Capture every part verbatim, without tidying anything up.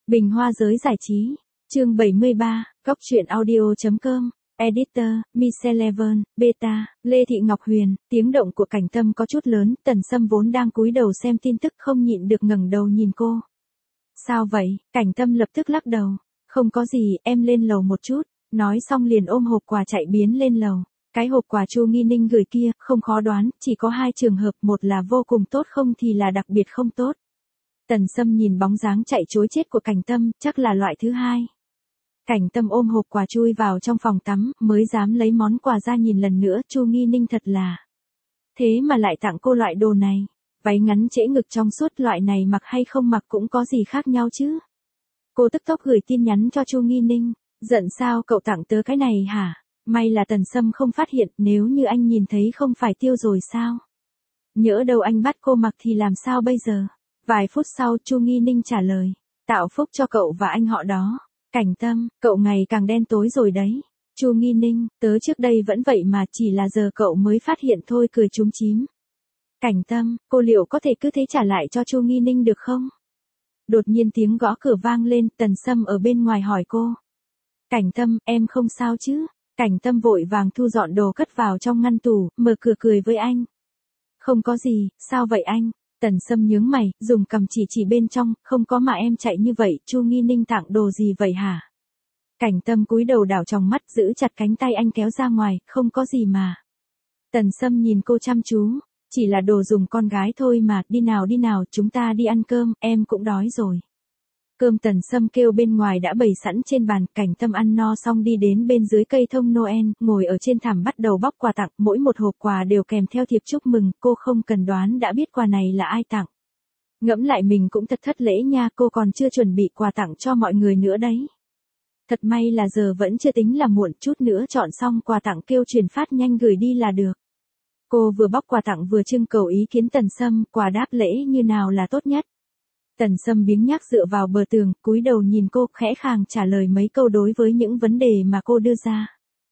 Bình Hoa giới giải trí, chương bảy mươi ba, Cóc truyện audio.com, Editor, Micheleven, Beta, Lê Thị Ngọc Huyền. Tiếng động của Cảnh Tâm có chút lớn, Tần Sâm vốn đang cúi đầu xem tin tức không nhịn được ngẩng đầu nhìn cô. Sao vậy? Cảnh Tâm lập tức lắc đầu. Không có gì, em lên lầu một chút. Nói xong liền ôm hộp quà chạy biến lên lầu. Cái hộp quà Chu Nghi Ninh gửi kia, không khó đoán, chỉ có hai trường hợp, một là vô cùng tốt không thì là đặc biệt không tốt. Tần Sâm nhìn bóng dáng chạy trối chết của Cảnh Tâm, chắc là loại thứ hai. Cảnh Tâm ôm hộp quà chui vào trong phòng tắm, mới dám lấy món quà ra nhìn lần nữa, Chu Nghi Ninh thật là. Thế mà lại tặng cô loại đồ này. Váy ngắn trễ ngực trong suốt loại này mặc hay không mặc cũng có gì khác nhau chứ. Cô tức tốc gửi tin nhắn cho Chu Nghi Ninh, giận sao cậu tặng tớ cái này hả? May là Tần Sâm không phát hiện, nếu như anh nhìn thấy không phải tiêu rồi sao? Nhỡ đâu anh bắt cô mặc thì làm sao bây giờ? Vài phút sau Chu Nghi Ninh trả lời, tạo phúc cho cậu và anh họ đó. Cảnh Tâm, cậu ngày càng đen tối rồi đấy. Chu Nghi Ninh, tớ trước đây vẫn vậy mà, chỉ là giờ cậu mới phát hiện thôi, cười chúm chím. Cảnh Tâm, cô liệu có thể cứ thế trả lại cho Chu Nghi Ninh được không? Đột nhiên tiếng gõ cửa vang lên, Tần Sâm ở bên ngoài hỏi cô. Cảnh Tâm, em không sao chứ? Cảnh Tâm vội vàng thu dọn đồ cất vào trong ngăn tủ, mở cửa cười với anh. Không có gì, sao vậy anh? Tần Sâm nhướng mày, dùng cầm chỉ chỉ bên trong, không có mà em chạy như vậy, Chu Nghi Ninh tặng đồ gì vậy hả? Cảnh Tâm cúi đầu đảo tròng mắt, giữ chặt cánh tay anh kéo ra ngoài, không có gì mà. Tần Sâm nhìn cô chăm chú, chỉ là đồ dùng con gái thôi mà, đi nào đi nào, chúng ta đi ăn cơm, em cũng đói rồi. Cơm Tần Sâm kêu bên ngoài đã bày sẵn trên bàn, Cảnh Tâm ăn no xong đi đến bên dưới cây thông Noel, ngồi ở trên thảm bắt đầu bóc quà tặng, mỗi một hộp quà đều kèm theo thiệp chúc mừng, cô không cần đoán đã biết quà này là ai tặng. Ngẫm lại mình cũng thật thất lễ nha, cô còn chưa chuẩn bị quà tặng cho mọi người nữa đấy. Thật may là giờ vẫn chưa tính là muộn, chút nữa chọn xong quà tặng kêu truyền phát nhanh gửi đi là được. Cô vừa bóc quà tặng vừa trưng cầu ý kiến Tần Sâm, quà đáp lễ như nào là tốt nhất. Tần Sâm biếng nhác dựa vào bờ tường, cúi đầu nhìn cô, khẽ khàng trả lời mấy câu đối với những vấn đề mà cô đưa ra.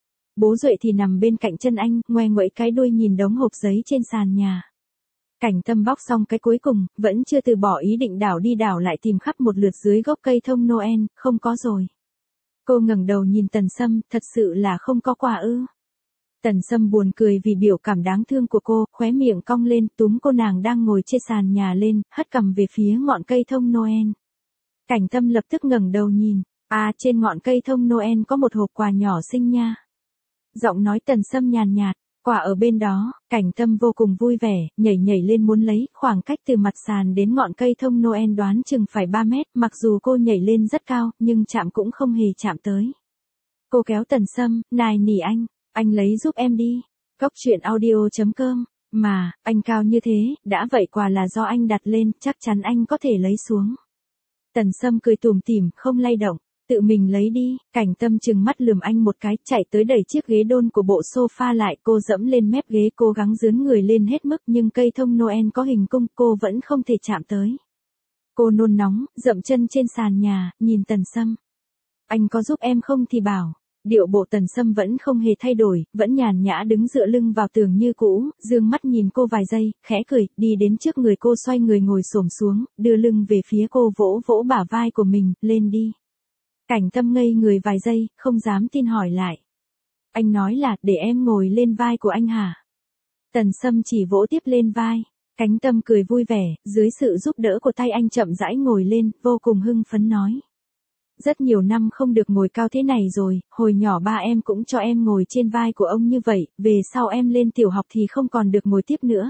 Bố Duệ thì nằm bên cạnh chân anh, ngoe nguậy cái đuôi nhìn đống hộp giấy trên sàn nhà. Cảnh Tâm bóc xong cái cuối cùng, vẫn chưa từ bỏ ý định đảo đi đảo lại tìm khắp một lượt dưới gốc cây thông Noel, không có rồi. Cô ngẩng đầu nhìn Tần Sâm, thật sự là không có quà ư? Tần Sâm buồn cười vì biểu cảm đáng thương của cô, khóe miệng cong lên, túm cô nàng đang ngồi trên sàn nhà lên, hất cằm về phía ngọn cây thông Noel. Cảnh Tâm lập tức ngẩng đầu nhìn, à, trên ngọn cây thông Noel có một hộp quà nhỏ xinh nha. Giọng nói Tần Sâm nhàn nhạt, quà ở bên đó. Cảnh Tâm vô cùng vui vẻ, nhảy nhảy lên muốn lấy, khoảng cách từ mặt sàn đến ngọn cây thông Noel đoán chừng phải ba mét, mặc dù cô nhảy lên rất cao, nhưng chạm cũng không hề chạm tới. Cô kéo Tần Sâm, nài nỉ anh. Anh lấy giúp em đi. Cóc truyện audio.com. Mà, anh cao như thế, đã vậy quà là do anh đặt lên, chắc chắn anh có thể lấy xuống. Tần Sâm cười tủm tỉm, không lay động. Tự mình lấy đi. Cảnh Tâm trừng mắt lườm anh một cái, chạy tới đẩy chiếc ghế đôn của bộ sofa lại, cô dẫm lên mép ghế cố gắng dướn người lên hết mức, nhưng cây thông Noel có hình cung, cô vẫn không thể chạm tới. Cô nôn nóng, dậm chân trên sàn nhà, nhìn Tần Sâm. Anh có giúp em không thì bảo. Điệu bộ Tần Sâm vẫn không hề thay đổi, vẫn nhàn nhã đứng dựa lưng vào tường như cũ, dương mắt nhìn cô vài giây, khẽ cười, đi đến trước người cô xoay người ngồi xổm xuống, đưa lưng về phía cô vỗ vỗ bả vai của mình, lên đi. Cảnh Tâm ngây người vài giây, không dám tin hỏi lại. Anh nói là, để em ngồi lên vai của anh hả? Tần Sâm chỉ vỗ tiếp lên vai. Cảnh Tâm cười vui vẻ, dưới sự giúp đỡ của tay anh chậm rãi ngồi lên, vô cùng hưng phấn nói. Rất nhiều năm không được ngồi cao thế này rồi, hồi nhỏ ba em cũng cho em ngồi trên vai của ông như vậy, về sau em lên tiểu học thì không còn được ngồi tiếp nữa.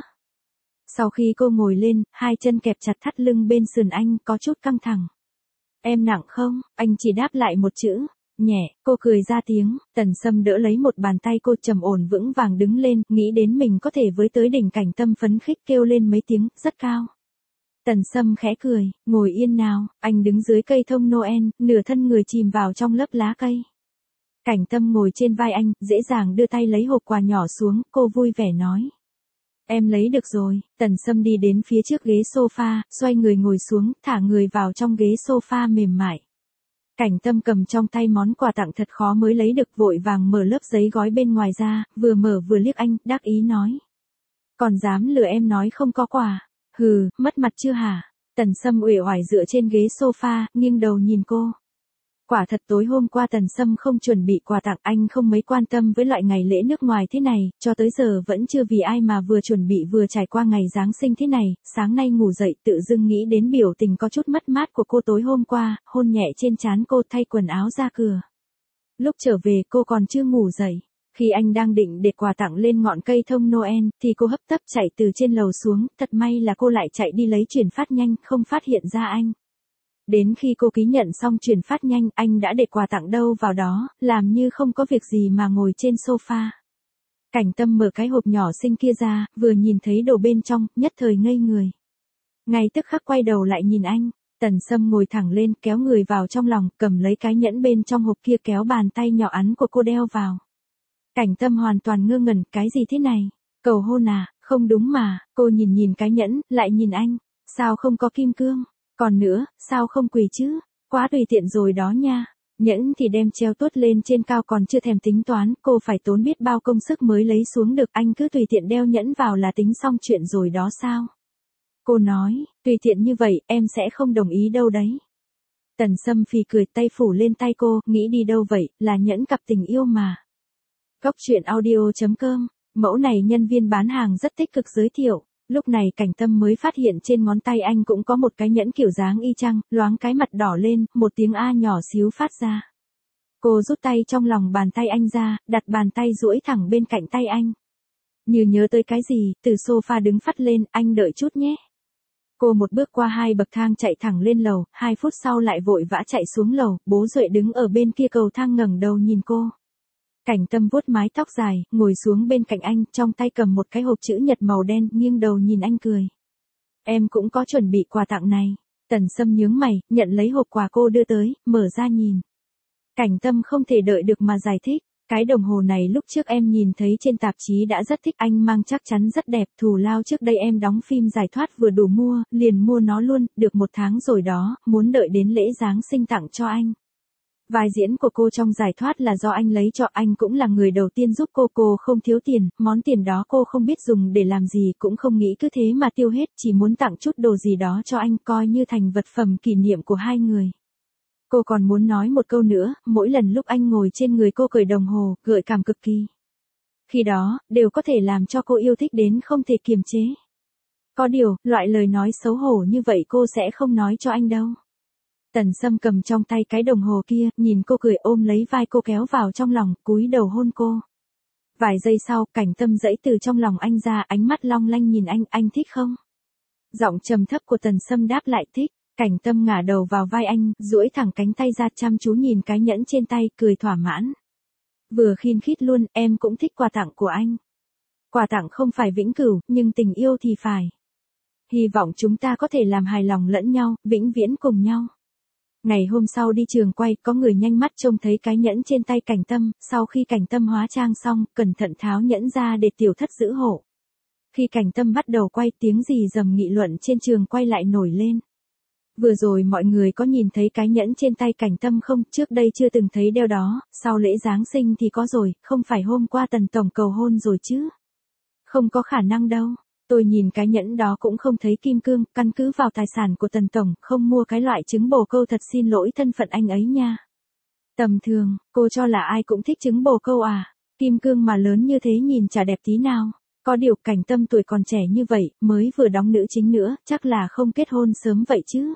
Sau khi cô ngồi lên, hai chân kẹp chặt thắt lưng bên sườn anh, có chút căng thẳng. Em nặng không? Anh chỉ đáp lại một chữ, nhẹ, cô cười ra tiếng. Tần Sâm đỡ lấy một bàn tay cô, trầm ổn vững vàng đứng lên, nghĩ đến mình có thể với tới đỉnh. Cảnh Tâm phấn khích kêu lên mấy tiếng, rất cao. Tần Sâm khẽ cười, ngồi yên nào, anh đứng dưới cây thông Noel, nửa thân người chìm vào trong lớp lá cây. Cảnh Tâm ngồi trên vai anh, dễ dàng đưa tay lấy hộp quà nhỏ xuống, cô vui vẻ nói. Em lấy được rồi. Tần Sâm đi đến phía trước ghế sofa, xoay người ngồi xuống, thả người vào trong ghế sofa mềm mại. Cảnh Tâm cầm trong tay món quà tặng thật khó mới lấy được, vội vàng mở lớp giấy gói bên ngoài ra, vừa mở vừa liếc anh, đắc ý nói. Còn dám lừa em nói không có quà. Hừ, mất mặt chưa hả? Tần Sâm uể oải dựa trên ghế sofa, nghiêng đầu nhìn cô. Quả thật tối hôm qua Tần Sâm không chuẩn bị quà tặng, anh không mấy quan tâm với loại ngày lễ nước ngoài thế này, cho tới giờ vẫn chưa vì ai mà vừa chuẩn bị vừa trải qua ngày Giáng sinh thế này, sáng nay ngủ dậy tự dưng nghĩ đến biểu tình có chút mất mát của cô tối hôm qua, hôn nhẹ trên trán cô thay quần áo ra cửa. Lúc trở về cô còn chưa ngủ dậy. Khi anh đang định để quà tặng lên ngọn cây thông Noel, thì cô hấp tấp chạy từ trên lầu xuống, thật may là cô lại chạy đi lấy chuyển phát nhanh, không phát hiện ra anh. Đến khi cô ký nhận xong chuyển phát nhanh, anh đã để quà tặng đâu vào đó, làm như không có việc gì mà ngồi trên sofa. Cảnh Tâm mở cái hộp nhỏ xinh kia ra, vừa nhìn thấy đồ bên trong, nhất thời ngây người. Ngay tức khắc quay đầu lại nhìn anh, Tần Sâm ngồi thẳng lên, kéo người vào trong lòng, cầm lấy cái nhẫn bên trong hộp kia kéo bàn tay nhỏ ắn của cô đeo vào. Cảnh Tâm hoàn toàn ngơ ngẩn, cái gì thế này? Cầu hôn à? Không đúng mà, cô nhìn nhìn cái nhẫn, lại nhìn anh, sao không có kim cương? Còn nữa, sao không quỳ chứ? Quá tùy tiện rồi đó nha. Nhẫn thì đem treo tuốt lên trên cao còn chưa thèm tính toán, cô phải tốn biết bao công sức mới lấy xuống được, anh cứ tùy tiện đeo nhẫn vào là tính xong chuyện rồi đó sao? Cô nói, tùy tiện như vậy, em sẽ không đồng ý đâu đấy. Tần Sâm phì cười, tay phủ lên tay cô, nghĩ đi đâu vậy, là nhẫn cặp tình yêu mà. Góc truyện audio chấm com, mẫu này nhân viên bán hàng rất tích cực giới thiệu. Lúc này Cảnh Tâm mới phát hiện trên ngón tay anh cũng có một cái nhẫn kiểu dáng y chang, loáng cái mặt đỏ lên, một tiếng a nhỏ xíu phát ra. Cô rút tay trong lòng bàn tay anh ra, đặt bàn tay duỗi thẳng bên cạnh tay anh. Như nhớ tới cái gì, từ sofa đứng phắt lên, anh đợi chút nhé. Cô một bước qua hai bậc thang chạy thẳng lên lầu, hai phút sau lại vội vã chạy xuống lầu, bố Duệ đứng ở bên kia cầu thang ngẩng đầu nhìn cô. Cảnh Tâm vuốt mái tóc dài, ngồi xuống bên cạnh anh, trong tay cầm một cái hộp chữ nhật màu đen, nghiêng đầu nhìn anh cười. Em cũng có chuẩn bị quà tặng này. Tần Sâm nhướng mày, nhận lấy hộp quà cô đưa tới, mở ra nhìn. Cảnh Tâm không thể đợi được mà giải thích. Cái đồng hồ này lúc trước em nhìn thấy trên tạp chí đã rất thích, anh mang chắc chắn rất đẹp, thù lao trước đây em đóng phim giải thoát vừa đủ mua, liền mua nó luôn, được một tháng rồi đó, muốn đợi đến lễ Giáng sinh tặng cho anh. Vai diễn của cô trong giải thoát là do anh lấy cho, anh cũng là người đầu tiên giúp cô, cô không thiếu tiền, món tiền đó cô không biết dùng để làm gì, cũng không nghĩ cứ thế mà tiêu hết, chỉ muốn tặng chút đồ gì đó cho anh, coi như thành vật phẩm kỷ niệm của hai người. Cô còn muốn nói một câu nữa, mỗi lần lúc anh ngồi trên người cô cởi đồng hồ, gợi cảm cực kỳ. Khi đó, đều có thể làm cho cô yêu thích đến không thể kiềm chế. Có điều, loại lời nói xấu hổ như vậy cô sẽ không nói cho anh đâu. Tần Sâm cầm trong tay cái đồng hồ kia, nhìn cô cười, ôm lấy vai cô kéo vào trong lòng, cúi đầu hôn cô. Vài giây sau, Cảnh Tâm giãy từ trong lòng anh ra, ánh mắt long lanh nhìn anh, anh thích không? Giọng trầm thấp của Tần Sâm đáp lại thích. Cảnh Tâm ngả đầu vào vai anh, duỗi thẳng cánh tay ra chăm chú nhìn cái nhẫn trên tay, cười thỏa mãn. Vừa khiên khít luôn, em cũng thích quà tặng của anh. Quà tặng không phải vĩnh cửu, nhưng tình yêu thì phải. Hy vọng chúng ta có thể làm hài lòng lẫn nhau, vĩnh viễn cùng nhau. Ngày hôm sau đi trường quay, có người nhanh mắt trông thấy cái nhẫn trên tay Cảnh Tâm, sau khi Cảnh Tâm hóa trang xong, cẩn thận tháo nhẫn ra để tiểu thất giữ hộ. Khi Cảnh Tâm bắt đầu quay, tiếng gì dầm nghị luận trên trường quay lại nổi lên. Vừa rồi mọi người có nhìn thấy cái nhẫn trên tay Cảnh Tâm không, trước đây chưa từng thấy đeo đó, sau lễ Giáng sinh thì có rồi, không phải hôm qua Tần Tổng cầu hôn rồi chứ. Không có khả năng đâu, tôi nhìn cái nhẫn đó cũng không thấy kim cương, căn cứ vào tài sản của Tần Tổng, không mua cái loại trứng bồ câu, thật xin lỗi thân phận anh ấy nha. Tầm thường, cô cho là ai cũng thích trứng bồ câu à, kim cương mà lớn như thế nhìn chả đẹp tí nào. Có điều Cảnh Tâm tuổi còn trẻ như vậy, mới vừa đóng nữ chính nữa, chắc là không kết hôn sớm vậy chứ.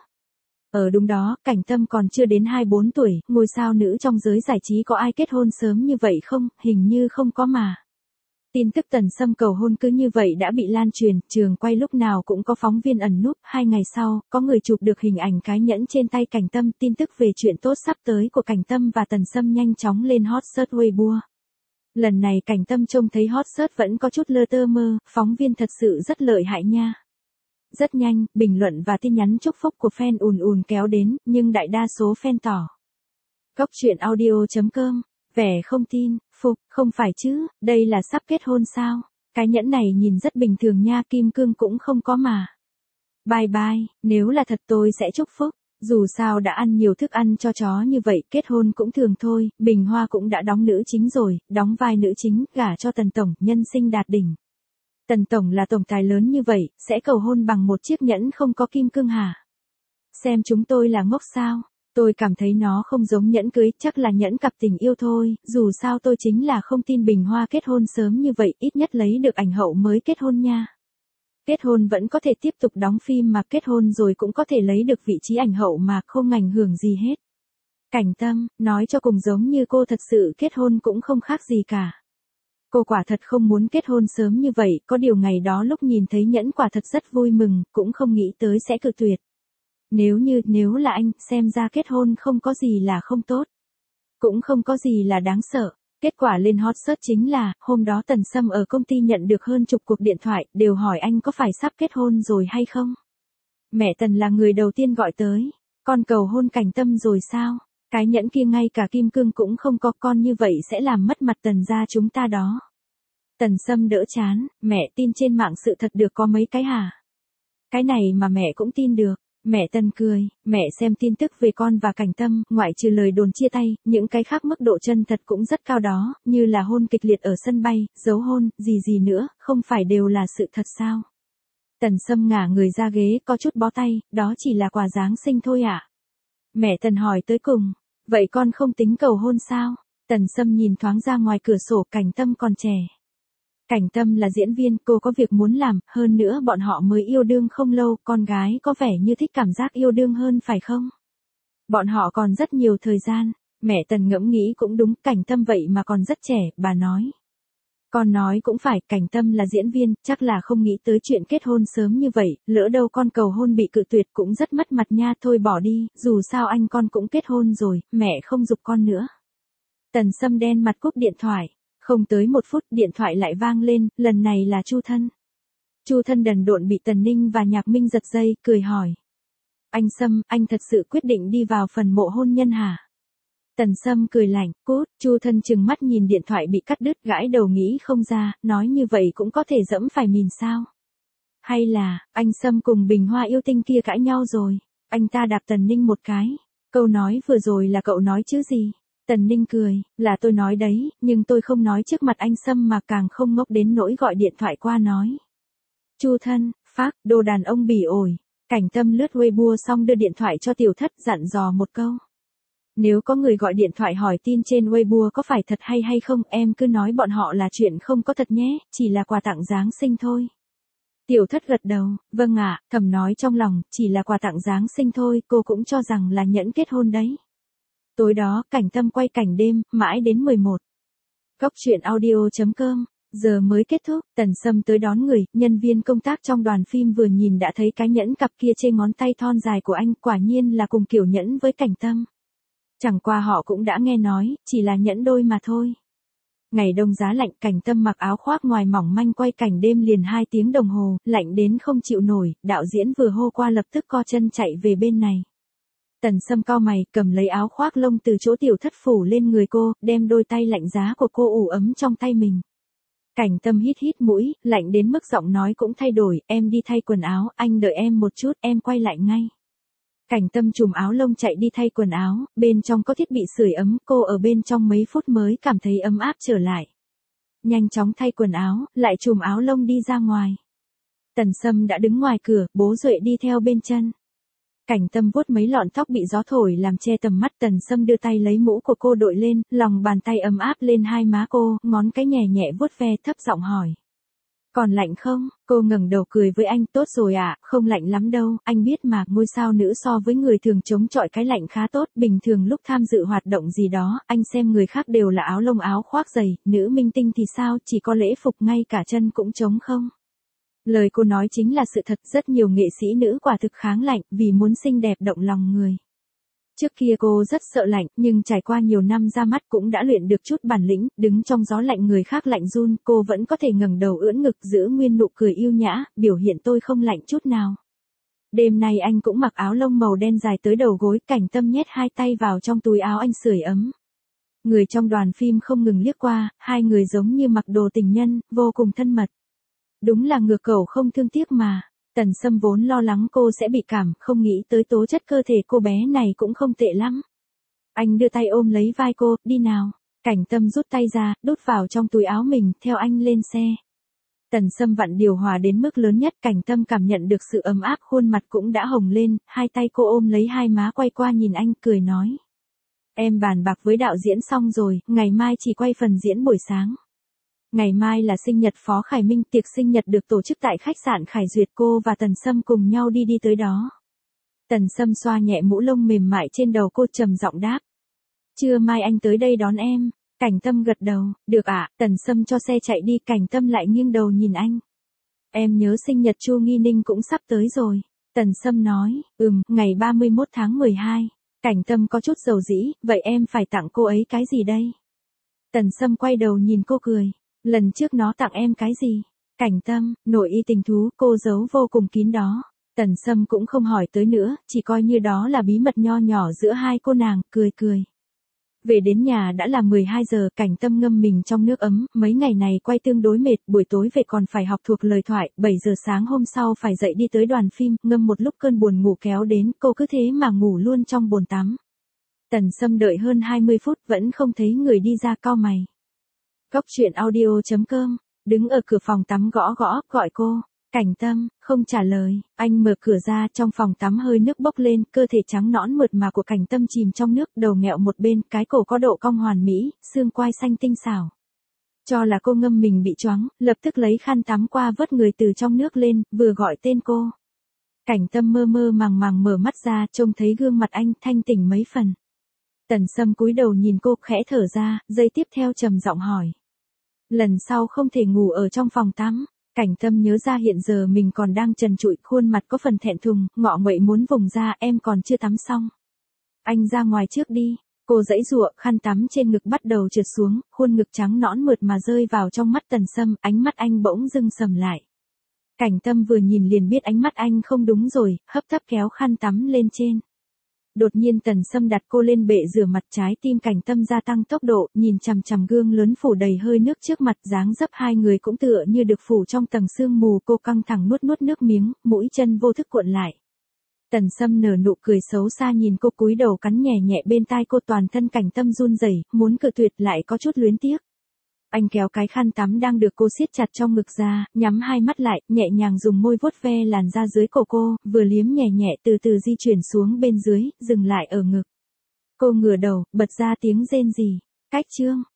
Ở đúng đó, Cảnh Tâm còn chưa đến hai mươi bốn tuổi, ngôi sao nữ trong giới giải trí có ai kết hôn sớm như vậy không, hình như không có mà. Tin tức Tần Sâm cầu hôn cứ như vậy đã bị lan truyền, trường quay lúc nào cũng có phóng viên ẩn núp, hai ngày sau, có người chụp được hình ảnh cái nhẫn trên tay Cảnh Tâm, tin tức về chuyện tốt sắp tới của Cảnh Tâm và Tần Sâm nhanh chóng lên hot search Weibo. Lần này Cảnh Tâm trông thấy hot search vẫn có chút lơ tơ mơ, phóng viên thật sự rất lợi hại nha. Rất nhanh, bình luận và tin nhắn chúc phúc của fan ùn ùn kéo đến, nhưng đại đa số fan tỏ. Góc truyện audio chấm com, vẻ không tin, phục, không phải chứ, đây là sắp kết hôn sao? Cái nhẫn này nhìn rất bình thường nha, kim cương cũng không có mà. Bye bye, nếu là thật tôi sẽ chúc phúc. Dù sao đã ăn nhiều thức ăn cho chó như vậy, kết hôn cũng thường thôi, Bình Hoa cũng đã đóng nữ chính rồi, đóng vai nữ chính, gả cho Tần Tổng, nhân sinh đạt đỉnh. Tần Tổng là tổng tài lớn như vậy, sẽ cầu hôn bằng một chiếc nhẫn không có kim cương hả? Xem chúng tôi là ngốc sao? Tôi cảm thấy nó không giống nhẫn cưới, chắc là nhẫn cặp tình yêu thôi, dù sao tôi chính là không tin Bình Hoa kết hôn sớm như vậy, ít nhất lấy được ảnh hậu mới kết hôn nha. Kết hôn vẫn có thể tiếp tục đóng phim mà kết hôn rồi cũng có thể lấy được vị trí ảnh hậu mà không ảnh hưởng gì hết. Cảnh Tâm, nói cho cùng giống như cô thật sự kết hôn cũng không khác gì cả. Cô quả thật không muốn kết hôn sớm như vậy, có điều ngày đó lúc nhìn thấy nhẫn quả thật rất vui mừng, cũng không nghĩ tới sẽ cự tuyệt. Nếu như, nếu là anh, xem ra kết hôn không có gì là không tốt. Cũng không có gì là đáng sợ. Kết quả lên hot search chính là, hôm đó Tần Sâm ở công ty nhận được hơn chục cuộc điện thoại, đều hỏi anh có phải sắp kết hôn rồi hay không. Mẹ Tần là người đầu tiên gọi tới. Con cầu hôn Cảnh Tâm rồi sao? Cái nhẫn kia ngay cả kim cương cũng không có, con như vậy sẽ làm mất mặt Tần gia chúng ta đó. Tần Sâm đỡ chán, mẹ tin trên mạng sự thật được có mấy cái hả? Cái này mà mẹ cũng tin được. Mẹ Tần cười, mẹ xem tin tức về con và Cảnh Tâm, ngoại trừ lời đồn chia tay, những cái khác mức độ chân thật cũng rất cao đó, như là hôn kịch liệt ở sân bay, giấu hôn, gì gì nữa, không phải đều là sự thật sao? Tần Sâm ngả người ra ghế, có chút bó tay, đó chỉ là quà Giáng sinh thôi ạ. À? Mẹ Tần hỏi tới cùng, vậy con không tính cầu hôn sao? Tần Sâm nhìn thoáng ra ngoài cửa sổ, Cảnh Tâm còn trẻ. Cảnh Tâm là diễn viên, cô có việc muốn làm, hơn nữa bọn họ mới yêu đương không lâu, con gái có vẻ như thích cảm giác yêu đương hơn phải không? Bọn họ còn rất nhiều thời gian, mẹ Tần ngẫm nghĩ cũng đúng, Cảnh Tâm vậy mà còn rất trẻ, bà nói. Con nói cũng phải, Cảnh Tâm là diễn viên, chắc là không nghĩ tới chuyện kết hôn sớm như vậy, lỡ đâu con cầu hôn bị cự tuyệt cũng rất mất mặt nha, thôi bỏ đi, dù sao anh con cũng kết hôn rồi, mẹ không giục con nữa. Tần Sâm đen mặt cúp điện thoại. Không tới một phút điện thoại lại vang lên, lần này là Chu Thân. Chu Thân đần độn bị Tần Ninh và Nhạc Minh giật dây, cười hỏi. Anh Sâm, anh thật sự quyết định đi vào phần mộ hôn nhân hả? Tần Sâm cười lạnh, cút, Chu Thân trừng mắt nhìn điện thoại bị cắt đứt, gãi đầu nghĩ không ra, nói như vậy cũng có thể dẫm phải mìn sao? Hay là, anh Sâm cùng Bình Hoa yêu tinh kia cãi nhau rồi, anh ta đạp Tần Ninh một cái. Câu nói vừa rồi là cậu nói chứ gì? Tần Ninh cười, là tôi nói đấy, nhưng tôi không nói trước mặt anh Sâm mà càng không ngốc đến nỗi gọi điện thoại qua nói. Chu Thân, phác, đồ đàn ông bỉ ổi. Cảnh Tâm lướt Weibo xong đưa điện thoại cho Tiểu Thất, dặn dò một câu. Nếu có người gọi điện thoại hỏi tin trên Weibo có phải thật hay hay không, em cứ nói bọn họ là chuyện không có thật nhé, chỉ là quà tặng Giáng sinh thôi. Tiểu Thất gật đầu, vâng ạ, thầm nói trong lòng, chỉ là quà tặng Giáng sinh thôi, cô cũng cho rằng là nhẫn kết hôn đấy. Tối đó, Cảnh Tâm quay cảnh đêm, mãi đến mười một. Góc truyện audio chấm com, giờ mới kết thúc, Tần Sâm tới đón người, nhân viên công tác trong đoàn phim vừa nhìn đã thấy cái nhẫn cặp kia trên ngón tay thon dài của anh, quả nhiên là cùng kiểu nhẫn với Cảnh Tâm. Chẳng qua họ cũng đã nghe nói, chỉ là nhẫn đôi mà thôi. Ngày đông giá lạnh, Cảnh Tâm mặc áo khoác ngoài mỏng manh quay cảnh đêm liền hai tiếng đồng hồ, lạnh đến không chịu nổi, đạo diễn vừa hô qua lập tức co chân chạy về bên này. Tần Sâm cau mày, cầm lấy áo khoác lông từ chỗ Tiểu Thất phủ lên người cô, đem đôi tay lạnh giá của cô ủ ấm trong tay mình. Cảnh Tâm hít hít mũi, lạnh đến mức giọng nói cũng thay đổi, em đi thay quần áo, anh đợi em một chút, em quay lại ngay. Cảnh Tâm trùm áo lông chạy đi thay quần áo, bên trong có thiết bị sưởi ấm, cô ở bên trong mấy phút mới cảm thấy ấm áp trở lại. Nhanh chóng thay quần áo, lại trùm áo lông đi ra ngoài. Tần Sâm đã đứng ngoài cửa, bố Duệ đi theo bên chân. Cảnh Tâm vuốt mấy lọn tóc bị gió thổi làm che tầm mắt, Tần Sâm đưa tay lấy mũ của cô đội lên, lòng bàn tay ấm áp lên hai má cô, ngón cái nhẹ nhẹ vuốt ve, thấp giọng hỏi. Còn lạnh không? Cô ngẩng đầu cười với anh, tốt rồi ạ, à, không lạnh lắm đâu, anh biết mà, ngôi sao nữ so với người thường chống chọi cái lạnh khá tốt, bình thường lúc tham dự hoạt động gì đó, anh xem người khác đều là áo lông áo khoác dày, nữ minh tinh thì sao, chỉ có lễ phục ngay cả chân cũng trống không? Lời cô nói chính là sự thật, rất nhiều nghệ sĩ nữ quả thực kháng lạnh, vì muốn xinh đẹp động lòng người. Trước kia cô rất sợ lạnh, nhưng trải qua nhiều năm ra mắt cũng đã luyện được chút bản lĩnh, đứng trong gió lạnh người khác lạnh run, cô vẫn có thể ngẩng đầu ưỡn ngực giữ nguyên nụ cười yêu nhã, biểu hiện tôi không lạnh chút nào. Đêm nay anh cũng mặc áo lông màu đen dài tới đầu gối, Cảnh Tâm nhét hai tay vào trong túi áo anh sưởi ấm. Người trong đoàn phim không ngừng liếc qua, hai người giống như mặc đồ tình nhân, vô cùng thân mật. Đúng là ngược cẩu không thương tiếc mà. Tần Sâm vốn lo lắng cô sẽ bị cảm, không nghĩ tới tố chất cơ thể cô bé này cũng không tệ lắm. Anh đưa tay ôm lấy vai cô, đi nào. Cảnh Tâm rút tay ra, đút vào trong túi áo mình, theo anh lên xe. Tần Sâm vặn điều hòa đến mức lớn nhất, Cảnh Tâm cảm nhận được sự ấm áp, khuôn mặt cũng đã hồng lên, hai tay cô ôm lấy hai má quay qua nhìn anh, cười nói. Em bàn bạc với đạo diễn xong rồi, ngày mai chỉ quay phần diễn buổi sáng. Ngày mai là sinh nhật Phó Khải Minh, tiệc sinh nhật được tổ chức tại khách sạn Khải Duyệt, cô và Tần Sâm cùng nhau đi đi tới đó. Tần Sâm xoa nhẹ mũ lông mềm mại trên đầu cô, trầm giọng đáp. Trưa mai anh tới đây đón em. Cảnh Tâm gật đầu, được ạ. Tần Sâm cho xe chạy đi, Cảnh Tâm lại nghiêng đầu nhìn anh. Em nhớ sinh nhật Chu Nghi Ninh cũng sắp tới rồi. Tần Sâm nói, ừm, ngày ba mươi mốt tháng mười hai. Cảnh Tâm có chút dầu dĩ, vậy em phải tặng cô ấy cái gì đây? Tần Sâm quay đầu nhìn cô cười. Lần trước nó tặng em cái gì? Cảnh Tâm, nội y tình thú, cô giấu vô cùng kín đó. Tần Sâm cũng không hỏi tới nữa, chỉ coi như đó là bí mật nho nhỏ giữa hai cô nàng, cười cười. Về đến nhà đã là mười hai giờ, Cảnh Tâm ngâm mình trong nước ấm, mấy ngày này quay tương đối mệt, buổi tối về còn phải học thuộc lời thoại, bảy giờ sáng hôm sau phải dậy đi tới đoàn phim, ngâm một lúc cơn buồn ngủ kéo đến, cô cứ thế mà ngủ luôn trong bồn tắm. Tần Sâm đợi hơn hai mươi phút vẫn không thấy người đi ra, cau mày. Góc truyện audio chấm com, đứng ở cửa phòng tắm gõ gõ, gọi cô. Cảnh Tâm, không trả lời, anh mở cửa ra, trong phòng tắm hơi nước bốc lên, cơ thể trắng nõn mượt mà của Cảnh Tâm chìm trong nước, đầu nghẹo một bên, cái cổ có độ cong hoàn mỹ, xương quai xanh tinh xảo. Cho là cô ngâm mình bị choáng, lập tức lấy khăn tắm qua vớt người từ trong nước lên, vừa gọi tên cô. Cảnh Tâm mơ mơ màng màng mở mắt ra, trông thấy gương mặt anh, thanh tỉnh mấy phần. Tần Sâm cúi đầu nhìn cô, khẽ thở ra, giây tiếp theo trầm giọng hỏi. Lần sau không thể ngủ ở trong phòng tắm. Cảnh Tâm nhớ ra hiện giờ mình còn đang trần trụi, khuôn mặt có phần thẹn thùng, ngọ nguậy muốn vùng ra, em còn chưa tắm xong. Anh ra ngoài trước đi. Cô giãy giụa, khăn tắm trên ngực bắt đầu trượt xuống, khuôn ngực trắng nõn mượt mà rơi vào trong mắt Tần Sâm, ánh mắt anh bỗng dưng sầm lại. Cảnh Tâm vừa nhìn liền biết ánh mắt anh không đúng rồi, hấp tấp kéo khăn tắm lên trên. Đột nhiên Tần Sâm đặt cô lên bệ rửa mặt, trái tim Cảnh Tâm gia tăng tốc độ, nhìn chằm chằm gương lớn phủ đầy hơi nước trước mặt, dáng dấp hai người cũng tựa như được phủ trong tầng sương mù, cô căng thẳng nuốt nuốt nước miếng, mũi chân vô thức cuộn lại. Tần Sâm nở nụ cười xấu xa nhìn cô, cúi đầu cắn nhẹ nhẹ bên tai cô, toàn thân Cảnh Tâm run rẩy, muốn cự tuyệt lại có chút luyến tiếc. Anh kéo cái khăn tắm đang được cô siết chặt trong ngực ra, nhắm hai mắt lại, nhẹ nhàng dùng môi vuốt ve làn da dưới cổ cô, vừa liếm nhẹ nhẹ từ từ di chuyển xuống bên dưới, dừng lại ở ngực. Cô ngửa đầu, bật ra tiếng rên rỉ. Cách chương